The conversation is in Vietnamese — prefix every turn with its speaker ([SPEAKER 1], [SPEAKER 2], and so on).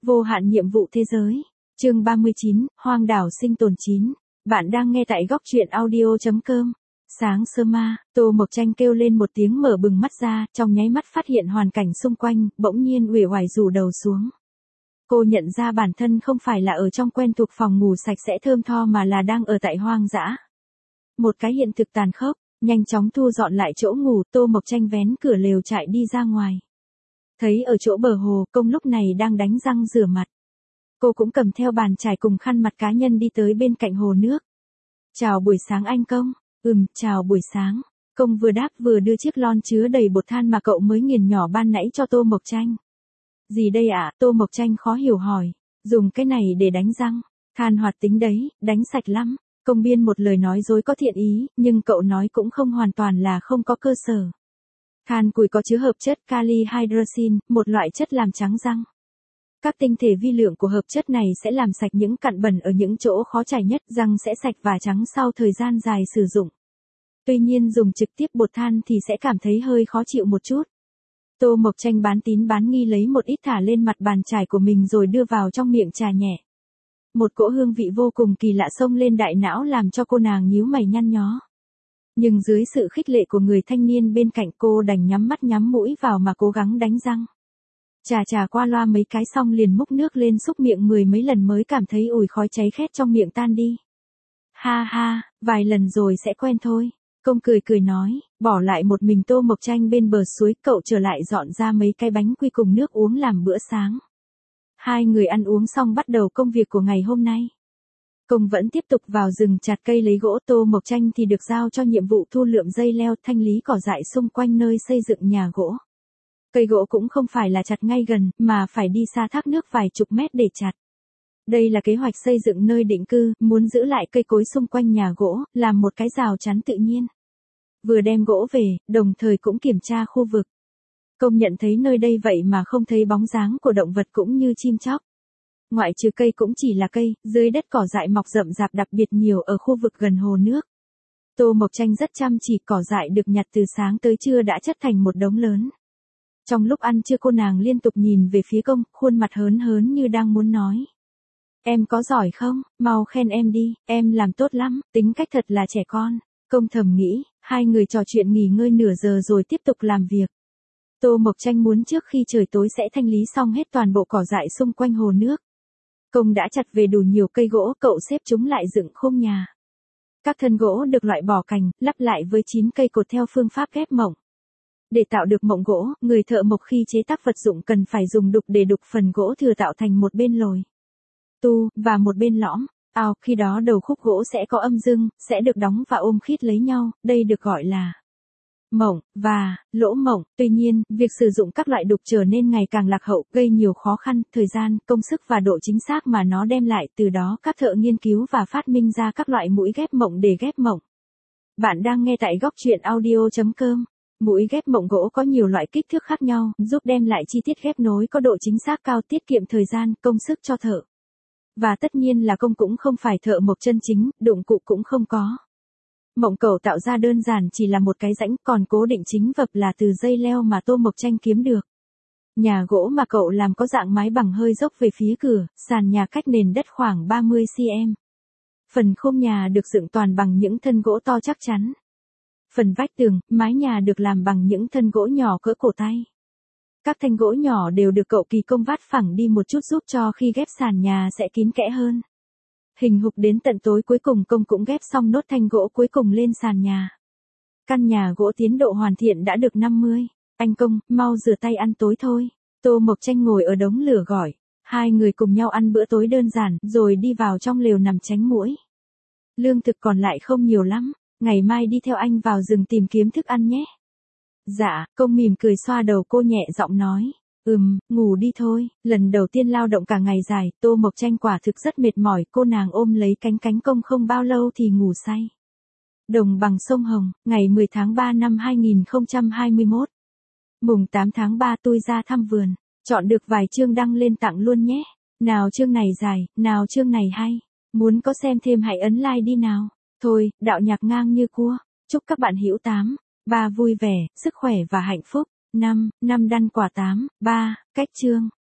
[SPEAKER 1] Vô hạn nhiệm vụ thế giới. Chương 39, Hoang đảo sinh tồn 9. Bạn đang nghe tại góc truyện audio.com. Sáng sớm ma, Tô Mộc Tranh kêu lên một tiếng mở bừng mắt ra, trong nháy mắt phát hiện hoàn cảnh xung quanh, bỗng nhiên uể oải rủ đầu xuống. Cô nhận ra bản thân không phải là ở trong quen thuộc phòng ngủ sạch sẽ thơm tho mà là đang ở tại hoang dã. Một cái hiện thực tàn khốc, nhanh chóng thu dọn lại chỗ ngủ, Tô Mộc Tranh vén cửa lều trại đi ra ngoài. Thấy ở chỗ bờ hồ, Công lúc này đang đánh răng rửa mặt. Cô cũng cầm theo bàn chải cùng khăn mặt cá nhân đi tới bên cạnh hồ nước. Chào buổi sáng anh Công. Chào buổi sáng. Công vừa đáp vừa đưa chiếc lon chứa đầy bột than mà cậu mới nghiền nhỏ ban nãy cho Tô Mộc Tranh. Gì đây ạ? Tô Mộc Tranh khó hiểu hỏi. Dùng cái này để đánh răng. Than hoạt tính đấy, đánh sạch lắm. Công biên một lời nói dối có thiện ý, nhưng cậu nói cũng không hoàn toàn là không có cơ sở. Than củi có chứa hợp chất kali hydroxin, một loại chất làm trắng răng. Các tinh thể vi lượng của hợp chất này sẽ làm sạch những cặn bẩn ở những chỗ khó chải nhất, răng sẽ sạch và trắng sau thời gian dài sử dụng. Tuy nhiên dùng trực tiếp bột than thì sẽ cảm thấy hơi khó chịu một chút. Tô Mộc Tranh bán tín bán nghi lấy một ít thả lên mặt bàn chải của mình rồi đưa vào trong miệng trà nhẹ. Một cỗ hương vị vô cùng kỳ lạ xông lên đại não làm cho cô nàng nhíu mày nhăn nhó. Nhưng dưới sự khích lệ của người thanh niên bên cạnh cô đành nhắm mắt nhắm mũi vào mà cố gắng đánh răng. Chà qua loa mấy cái xong liền múc nước lên xúc miệng mười mấy lần mới cảm thấy ủi khói cháy khét trong miệng tan đi. Ha ha, vài lần rồi sẽ quen thôi. Công cười nói, bỏ lại một mình Tô Mộc Tranh bên bờ suối, cậu trở lại dọn ra mấy cái bánh quy cùng nước uống làm bữa sáng. Hai người ăn uống xong bắt đầu công việc của ngày hôm nay. Công vẫn tiếp tục vào rừng chặt cây lấy gỗ, Tô Mộc Tranh thì được giao cho nhiệm vụ thu lượm dây leo, thanh lý cỏ dại xung quanh nơi xây dựng nhà gỗ. Cây gỗ cũng không phải là chặt ngay gần, mà phải đi xa thác nước vài chục mét để chặt. Đây là kế hoạch xây dựng nơi định cư, muốn giữ lại cây cối xung quanh nhà gỗ, làm một cái rào chắn tự nhiên. Vừa đem gỗ về, đồng thời cũng kiểm tra khu vực. Công nhận thấy nơi đây vậy mà không thấy bóng dáng của động vật cũng như chim chóc. Ngoại trừ cây cũng chỉ là cây, dưới đất cỏ dại mọc rậm rạp đặc biệt nhiều ở khu vực gần hồ nước. Tô Mộc Tranh rất chăm chỉ, cỏ dại được nhặt từ sáng tới trưa đã chất thành một đống lớn. Trong lúc ăn trưa cô nàng liên tục nhìn về phía Công, khuôn mặt hớn hớn như đang muốn nói. Em có giỏi không, mau khen em đi, em làm tốt lắm, tính cách thật là trẻ con. Công thầm nghĩ, hai người trò chuyện nghỉ ngơi nửa giờ rồi tiếp tục làm việc. Tô Mộc Tranh muốn trước khi trời tối sẽ thanh lý xong hết toàn bộ cỏ dại xung quanh hồ nước. Công đã chặt về đủ nhiều cây gỗ, cậu xếp chúng lại dựng khung nhà. Các thân gỗ được loại bỏ cành, lắp lại với 9 cây cột theo phương pháp ghép mộng. Để tạo được mộng gỗ, người thợ mộc khi chế tác vật dụng cần phải dùng đục để đục phần gỗ thừa tạo thành một bên lồi và một bên lõm. Khi đó đầu khúc gỗ sẽ có âm dương, sẽ được đóng và ôm khít lấy nhau, đây được gọi là mộng và lỗ mộng. Tuy nhiên, việc sử dụng các loại đục trở nên ngày càng lạc hậu, gây nhiều khó khăn, thời gian, công sức và độ chính xác mà nó đem lại, từ đó các thợ nghiên cứu và phát minh ra các loại mũi ghép mộng để ghép mộng. Bạn đang nghe tại góc truyện audio.com. Mũi ghép mộng gỗ có nhiều loại kích thước khác nhau, giúp đem lại chi tiết ghép nối có độ chính xác cao, tiết kiệm thời gian, công sức cho thợ. Và tất nhiên là Công cũng không phải thợ mộc chân chính, dụng cụ cũng không có. Mộng cậu tạo ra đơn giản chỉ là một cái rãnh, còn cố định chính vật là từ dây leo mà Tô Mộc Tranh kiếm được. Nhà gỗ mà cậu làm có dạng mái bằng hơi dốc về phía cửa, sàn nhà cách nền đất khoảng 30 cm. Phần khung nhà được dựng toàn bằng những thân gỗ to chắc chắn. Phần vách tường, mái nhà được làm bằng những thân gỗ nhỏ cỡ cổ tay. Các thanh gỗ nhỏ đều được cậu kỳ công vát phẳng đi một chút giúp cho khi ghép sàn nhà sẽ kín kẽ hơn. Hình hục đến tận tối cuối cùng Công cũng ghép xong nốt thanh gỗ cuối cùng lên sàn nhà. Căn nhà gỗ tiến độ hoàn thiện đã được 50. Anh Công, mau rửa tay ăn tối thôi. Tô Mộc Tranh ngồi ở đống lửa gọi. Hai người cùng nhau ăn bữa tối đơn giản rồi đi vào trong lều nằm tránh muỗi. Lương thực còn lại không nhiều lắm. Ngày mai đi theo anh vào rừng tìm kiếm thức ăn nhé. Dạ, Công mỉm cười xoa đầu cô nhẹ giọng nói. Ngủ đi thôi. Lần đầu tiên lao động cả ngày dài, Tô Mộc Tranh quả thực rất mệt mỏi, cô nàng ôm lấy cánh Công không bao lâu thì ngủ say. Đồng bằng sông Hồng, ngày 10 tháng 3 năm 2021. Mùng 8 tháng 3 tôi ra thăm vườn. Chọn được vài chương đăng lên tặng luôn nhé. Nào chương này dài, nào chương này hay. Muốn có xem thêm hãy ấn like đi nào. Thôi, đạo nhạc ngang như cua. Chúc các bạn hữu 3 vui vẻ, sức khỏe và hạnh phúc. 5 đăn quả 3 cách chương.